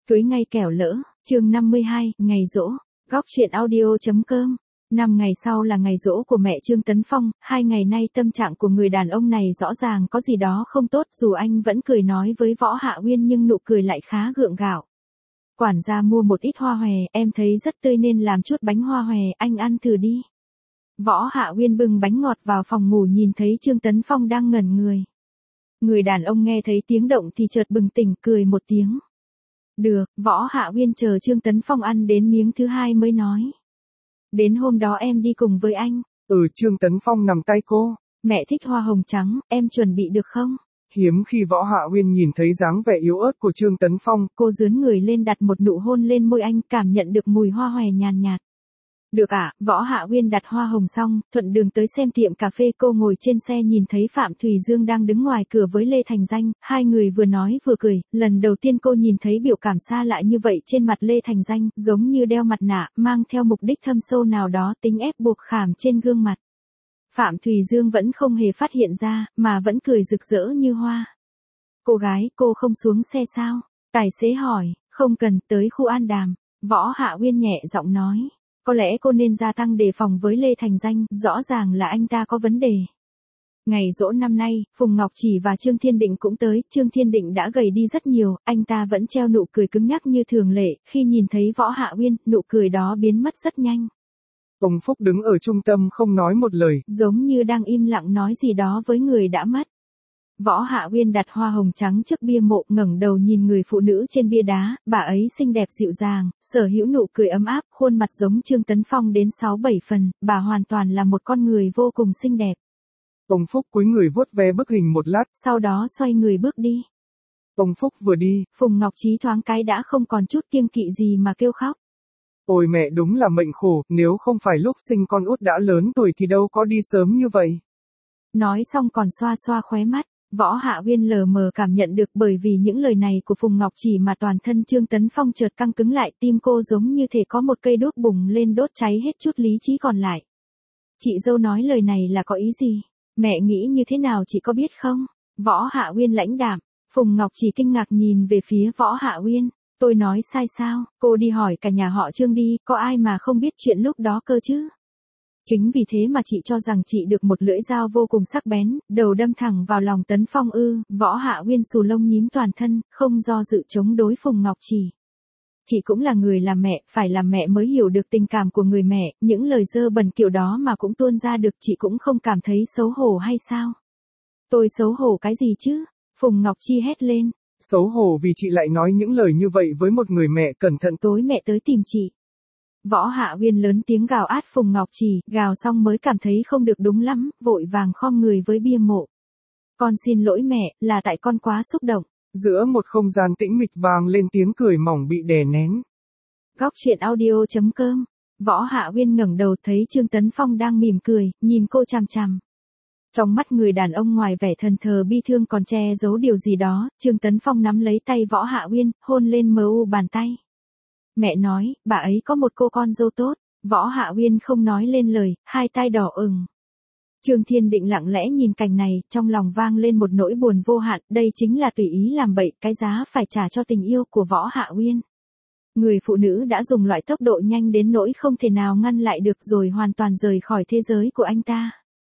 Cưới ngay kẻo lỡ, chương 52, ngày giỗ, góc chuyện audio.com. 5 ngày sau là ngày giỗ của mẹ Trương Tấn Phong, 2 ngày nay tâm trạng của người đàn ông này rõ ràng có gì đó không tốt, dù anh vẫn cười nói với Võ Hạ Uyên nhưng nụ cười lại khá gượng gạo. Quản gia mua một ít hoa hòe, em thấy rất tươi nên làm chút bánh hoa hòe, anh ăn thử đi. Võ Hạ Uyên bưng bánh ngọt vào phòng ngủ nhìn thấy Trương Tấn Phong đang ngẩn người. Người đàn ông nghe thấy tiếng động thì chợt bừng tỉnh cười một tiếng. Được, Võ Hạ Uyên chờ Trương Tấn Phong ăn đến miếng thứ hai mới nói. Đến hôm đó em đi cùng với anh. Trương Tấn Phong nằm tay cô. Mẹ thích hoa hồng trắng, em chuẩn bị được không? Hiếm khi Võ Hạ Uyên nhìn thấy dáng vẻ yếu ớt của Trương Tấn Phong. Cô dướn người lên đặt một nụ hôn lên môi anh, cảm nhận được mùi hoa hòe nhàn nhạt. Được ạ, Võ Hạ Uyên đặt hoa hồng xong, thuận đường tới xem tiệm cà phê, cô ngồi trên xe nhìn thấy Phạm Thùy Dương đang đứng ngoài cửa với Lê Thành Danh, hai người vừa nói vừa cười, lần đầu tiên cô nhìn thấy biểu cảm xa lạ như vậy trên mặt Lê Thành Danh, giống như đeo mặt nạ, mang theo mục đích thâm sâu nào đó, tính ép buộc khảm trên gương mặt. Phạm Thùy Dương vẫn không hề phát hiện ra, mà vẫn cười rực rỡ như hoa. Cô gái, cô không xuống xe sao? Tài xế hỏi, không cần, tới khu An Đàm. Võ Hạ Uyên nhẹ giọng nói. Có lẽ cô nên gia tăng đề phòng với Lê Thành Danh, rõ ràng là anh ta có vấn đề. Ngày giỗ năm nay, Phùng Ngọc Chỉ và Trương Thiên Định cũng tới, Trương Thiên Định đã gầy đi rất nhiều, anh ta vẫn treo nụ cười cứng nhắc như thường lệ, khi nhìn thấy Võ Hạ Uyên, nụ cười đó biến mất rất nhanh. Ông Phúc đứng ở trung tâm không nói một lời, giống như đang im lặng nói gì đó với người đã mất. Võ Hạ Uyên đặt hoa hồng trắng trước bia mộ, ngẩng đầu nhìn người phụ nữ trên bia đá, bà ấy xinh đẹp dịu dàng, sở hữu nụ cười ấm áp, khuôn mặt giống Trương Tấn Phong đến 6-7 phần, bà hoàn toàn là một con người vô cùng xinh đẹp. Ông Phúc cúi người vuốt ve bức hình một lát, sau đó xoay người bước đi. Ông Phúc vừa đi, Phùng Ngọc Trí thoáng cái đã không còn chút kiêng kỵ gì mà kêu khóc. Ôi mẹ, đúng là mệnh khổ, nếu không phải lúc sinh con út đã lớn tuổi thì đâu có đi sớm như vậy. Nói xong còn xoa xoa khóe mắt. Võ Hạ Uyên lờ mờ cảm nhận được, bởi vì những lời này của Phùng Ngọc Chỉ mà toàn thân Trương Tấn Phong chợt căng cứng lại, tim cô giống như thể có một cây đuốc bùng lên đốt cháy hết chút lý trí còn lại. Chị dâu nói lời này là có ý gì? Mẹ nghĩ như thế nào chị có biết không? Võ Hạ Uyên lãnh đạm. Phùng Ngọc Chỉ kinh ngạc nhìn về phía Võ Hạ Uyên. Tôi nói sai sao? Cô đi hỏi cả nhà họ Trương đi, có ai mà không biết chuyện lúc đó cơ chứ? Chính vì thế mà chị cho rằng chị được một lưỡi dao vô cùng sắc bén, đầu đâm thẳng vào lòng Tấn Phong ư? Võ Hạ Uyên xù lông nhím toàn thân, không do dự chống đối Phùng Ngọc Chỉ. Chị cũng là người làm mẹ, phải làm mẹ mới hiểu được tình cảm của người mẹ, những lời dơ bẩn kiểu đó mà cũng tuôn ra được, chị cũng không cảm thấy xấu hổ hay sao? Tôi xấu hổ cái gì chứ? Phùng Ngọc Chi hét lên. Xấu hổ vì chị lại nói những lời như vậy với một người mẹ cẩn thận. Tối mẹ tới tìm chị. Võ Hạ Uyên lớn tiếng gào át Phùng Ngọc Chỉ, gào xong mới cảm thấy không được đúng lắm, vội vàng khom người với bia mộ. Con xin lỗi mẹ, là tại con quá xúc động. Giữa một không gian tĩnh mịch vang lên tiếng cười mỏng bị đè nén. Góc chuyện audio.com. Võ Hạ Uyên ngẩng đầu thấy Trương Tấn Phong đang mỉm cười, nhìn cô chằm chằm. Trong mắt người đàn ông ngoài vẻ thần thờ bi thương còn che giấu điều gì đó, Trương Tấn Phong nắm lấy tay Võ Hạ Uyên, hôn lên mờ u bàn tay. Mẹ nói, bà ấy có một cô con dâu tốt. Võ Hạ Uyên không nói lên lời, hai tay đỏ ửng. Trương Thiên Định lặng lẽ nhìn cảnh này, trong lòng vang lên một nỗi buồn vô hạn, đây chính là tùy ý làm bậy, cái giá phải trả cho tình yêu của Võ Hạ Uyên. Người phụ nữ đã dùng loại tốc độ nhanh đến nỗi không thể nào ngăn lại được rồi hoàn toàn rời khỏi thế giới của anh ta.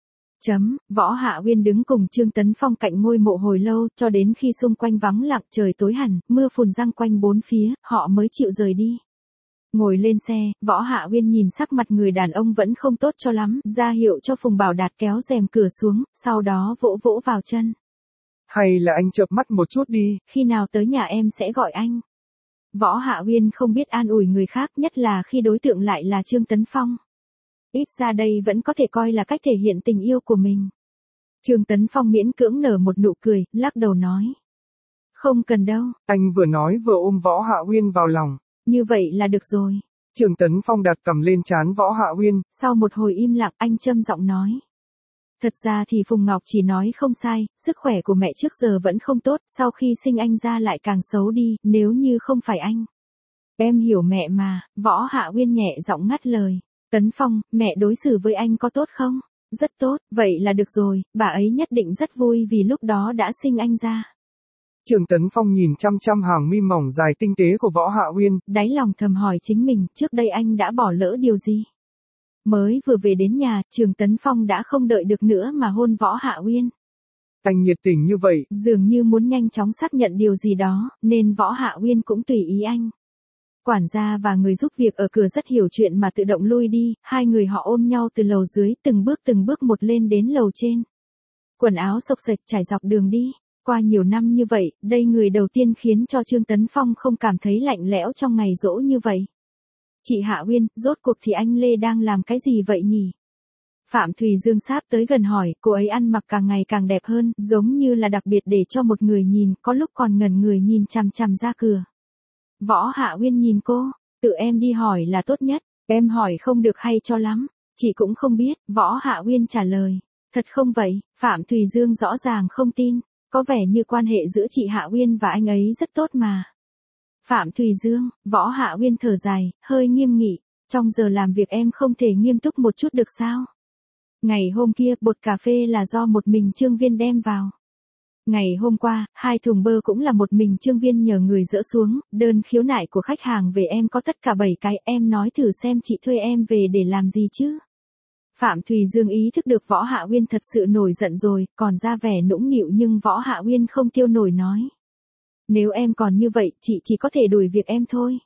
Võ Hạ Uyên đứng cùng Trương Tấn Phong cạnh ngôi mộ hồi lâu, cho đến khi xung quanh vắng lặng, trời tối hẳn, mưa phùn giăng quanh bốn phía, họ mới chịu rời đi. Ngồi lên xe, Võ Hạ Uyên nhìn sắc mặt người đàn ông vẫn không tốt cho lắm, ra hiệu cho Phùng Bảo Đạt kéo rèm cửa xuống, sau đó vỗ vỗ vào chân. Hay là anh chợp mắt một chút đi. Khi nào tới nhà em sẽ gọi anh. Võ Hạ Uyên không biết an ủi người khác, nhất là khi đối tượng lại là Trương Tấn Phong. Ít ra đây vẫn có thể coi là cách thể hiện tình yêu của mình. Trương Tấn Phong miễn cưỡng nở một nụ cười, lắc đầu nói. Không cần đâu. Anh vừa nói vừa ôm Võ Hạ Uyên vào lòng. Như vậy là được rồi. Trương Tấn Phong đặt cằm lên trán Võ Hạ Uyên. Sau một hồi im lặng, anh châm giọng nói. Thật ra thì Phùng Ngọc chỉ nói không sai, sức khỏe của mẹ trước giờ vẫn không tốt, sau khi sinh anh ra lại càng xấu đi, nếu như không phải anh. Em hiểu mẹ mà. Võ Hạ Uyên nhẹ giọng ngắt lời. Tấn Phong, mẹ đối xử với anh có tốt không? Rất tốt, vậy là được rồi, bà ấy nhất định rất vui vì lúc đó đã sinh anh ra. Trương Tấn Phong nhìn chăm chăm hàng mi mỏng dài tinh tế của Võ Hạ Uyên. Đáy lòng thầm hỏi chính mình, trước đây anh đã bỏ lỡ điều gì? Mới vừa về đến nhà, Trương Tấn Phong đã không đợi được nữa mà hôn Võ Hạ Uyên. Anh nhiệt tình như vậy. Dường như muốn nhanh chóng xác nhận điều gì đó, nên Võ Hạ Uyên cũng tùy ý anh. Quản gia và người giúp việc ở cửa rất hiểu chuyện mà tự động lui đi, hai người họ ôm nhau từ lầu dưới từng bước một lên đến lầu trên. Quần áo xộc xệch trải dọc đường đi. Qua nhiều năm như vậy, đây người đầu tiên khiến cho Trương Tấn Phong không cảm thấy lạnh lẽo trong ngày giỗ như vậy. Chị Hạ Uyên, rốt cuộc thì anh Lê đang làm cái gì vậy nhỉ? Phạm Thùy Dương sáp tới gần hỏi, cô ấy ăn mặc càng ngày càng đẹp hơn, giống như là đặc biệt để cho một người nhìn, có lúc còn ngẩn người nhìn chằm chằm ra cửa. Võ Hạ Uyên nhìn cô, tự em đi hỏi là tốt nhất, em hỏi không được hay cho lắm, chị cũng không biết, Võ Hạ Uyên trả lời. Thật không vậy, Phạm Thùy Dương rõ ràng không tin, có vẻ như quan hệ giữa chị Hạ Uyên và anh ấy rất tốt mà. Phạm Thùy Dương, Võ Hạ Uyên thở dài, hơi nghiêm nghị, trong giờ làm việc em không thể nghiêm túc một chút được sao? Ngày hôm kia, bột cà phê là do một mình Trương Viên đem vào. Ngày hôm qua, 2 thùng bơ cũng là một mình Trương Viên nhờ người dỡ xuống, đơn khiếu nại của khách hàng về em có tất cả 7 cái, em nói thử xem chị thuê em về để làm gì chứ? Phạm Thùy Dương ý thức được Võ Hạ Uyên thật sự nổi giận rồi, còn ra vẻ nũng nịu nhưng Võ Hạ Uyên không tiêu nổi nói. Nếu em còn như vậy, chị chỉ có thể đuổi việc em thôi.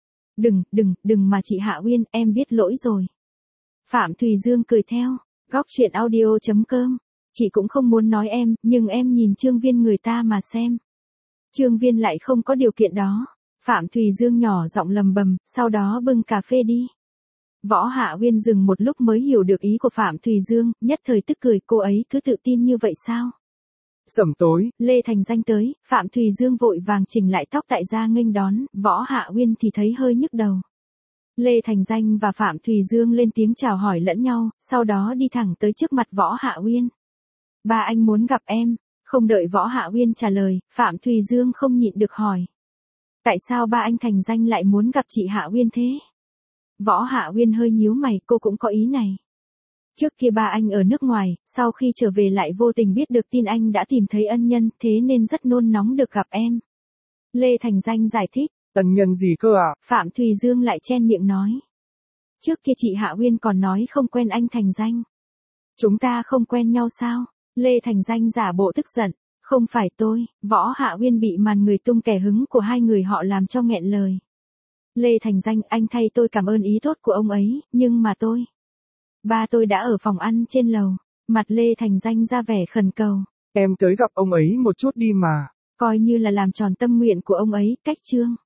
Đừng mà chị Hạ Uyên, em biết lỗi rồi. Phạm Thùy Dương cười theo, góc truyện audio.com. Chị cũng không muốn nói em, nhưng em nhìn Trương Viên người ta mà xem. Trương Viên lại không có điều kiện đó. Phạm Thùy Dương nhỏ giọng lầm bầm, sau đó bưng cà phê đi. Võ Hạ Uyên dừng một lúc mới hiểu được ý của Phạm Thùy Dương, nhất thời tức cười, cô ấy cứ tự tin như vậy sao? Sẩm tối, Lê Thành Danh tới, Phạm Thùy Dương vội vàng chỉnh lại tóc tại gia nghênh đón, Võ Hạ Uyên thì thấy hơi nhức đầu. Lê Thành Danh và Phạm Thùy Dương lên tiếng chào hỏi lẫn nhau, sau đó đi thẳng tới trước mặt Võ Hạ Uyên. Ba anh muốn gặp em, không đợi Võ Hạ Uyên trả lời, Phạm Thùy Dương không nhịn được hỏi. Tại sao ba anh Thành Danh lại muốn gặp chị Hạ Uyên thế? Võ Hạ Uyên hơi nhíu mày, cô cũng có ý này. Trước kia ba anh ở nước ngoài, sau khi trở về lại vô tình biết được tin anh đã tìm thấy ân nhân, thế nên rất nôn nóng được gặp em. Lê Thành Danh giải thích. Ân nhân gì cơ ạ? Phạm Thùy Dương lại chen miệng nói. Trước kia chị Hạ Uyên còn nói không quen anh Thành Danh. Chúng ta không quen nhau sao? Lê Thành Danh giả bộ tức giận. Không phải tôi, Võ Hạ Uyên bị màn người tung kẻ hứng của hai người họ làm cho nghẹn lời. Lê Thành Danh, anh thay tôi cảm ơn ý tốt của ông ấy, nhưng mà ba tôi đã ở phòng ăn trên lầu. Mặt Lê Thành Danh ra vẻ khẩn cầu. Em tới gặp ông ấy một chút đi mà. Coi như là làm tròn tâm nguyện của ông ấy, cách Trương